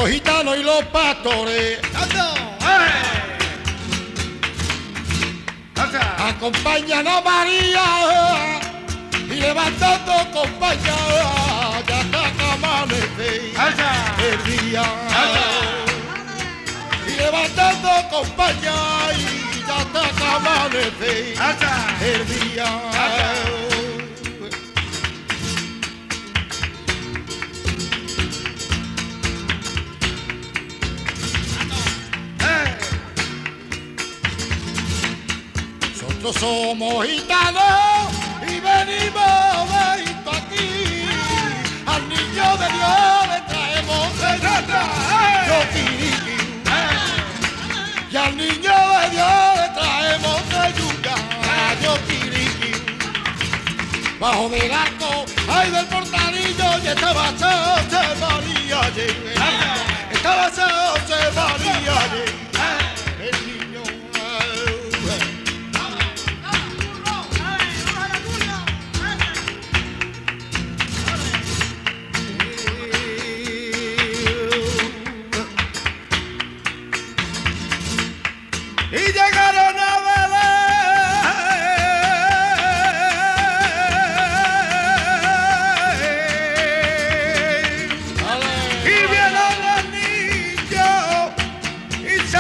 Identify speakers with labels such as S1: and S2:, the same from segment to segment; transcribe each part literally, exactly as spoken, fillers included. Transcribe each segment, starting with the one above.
S1: los gitanos y los pastores. Acompañan a María y levantando compañía, ya está que amanece el día. Y levantando compañía y ya está que amanece el día. Nosotros somos gitanos y venimos de esto aquí. Al niño de Dios le traemos de yo quiriqui. Y al niño de Dios le traemos de yuca, yo quiriqui. Bajo del arco, ay del portalillo, y estaba José María allí. Estaba José María allí. El niño. Y llegaron a Belén y vieron al niño y se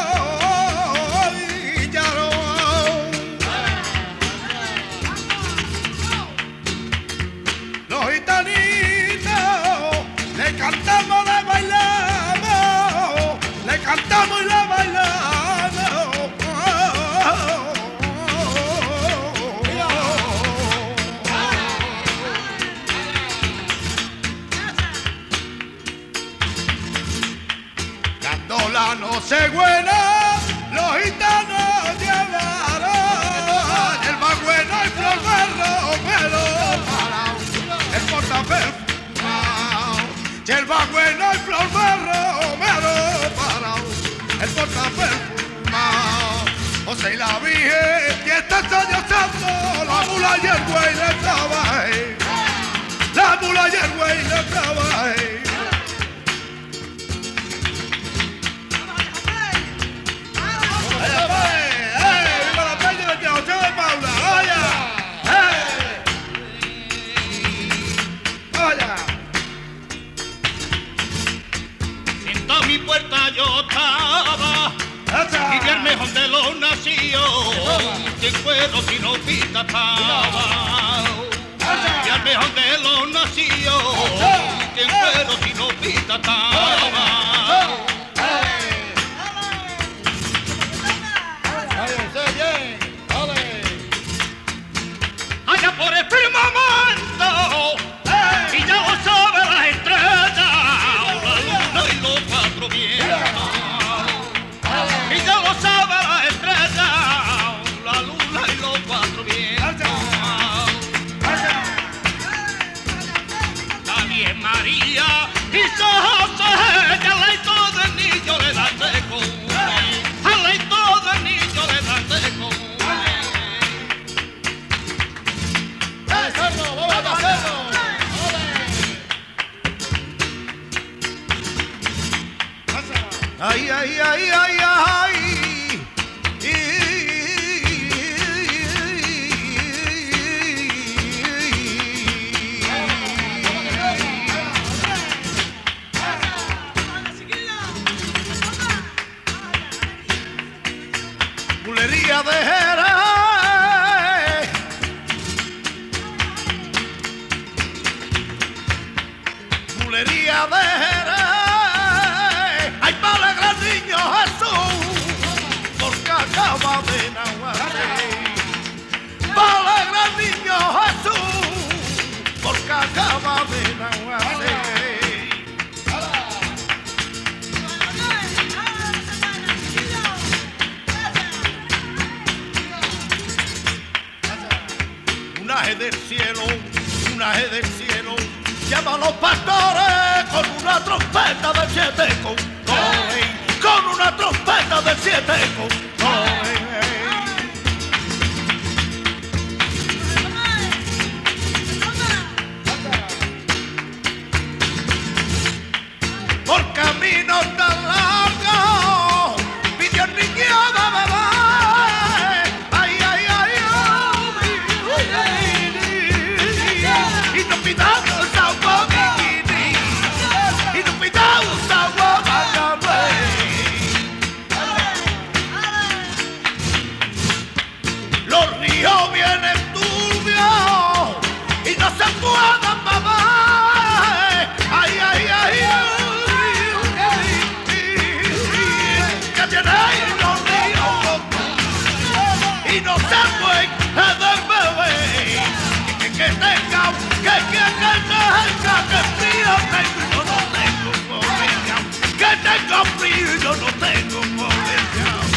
S1: arrodillaron. Los gitanitos le cantamos, le bailamos, le cantamos y le bailamos. La noche buena, los gitanos llevaron el más bueno y flor de romero parao, el portaperfumao. Y el más bueno y flor de romero parao, el portaperfumao. José y la Virgen, y está sollozando, la mula y el güey le trabaje, la mula y el güey le trabaje.
S2: Mi puerta yo estaba y vi el mejor de los nacidos, que en cuero sin hojita estaba. Y el mejor de los nacidos, que en cuero sin hojita estaba. Allá por el firmamento, y ya lo sabe las estrellas, la luna y los cuatro vientos. Y ya lo sabe las estrellas, la luna y los cuatro vientos. También María y San José, y al leito del niño le dan de comer, al leito del niño le dan de comer.
S1: Ay, ay, ay, ay, ay. Bulería de Jerez, bulería de Jerez. Acaba de nacer, vale gran niño Jesús, porque acaba de nacer. Un aje del cielo, un aje del cielo, llama a los pastores con una trompeta de siete con, con una trompeta de siete con. Por camino
S2: frío y yo no tengo potencial.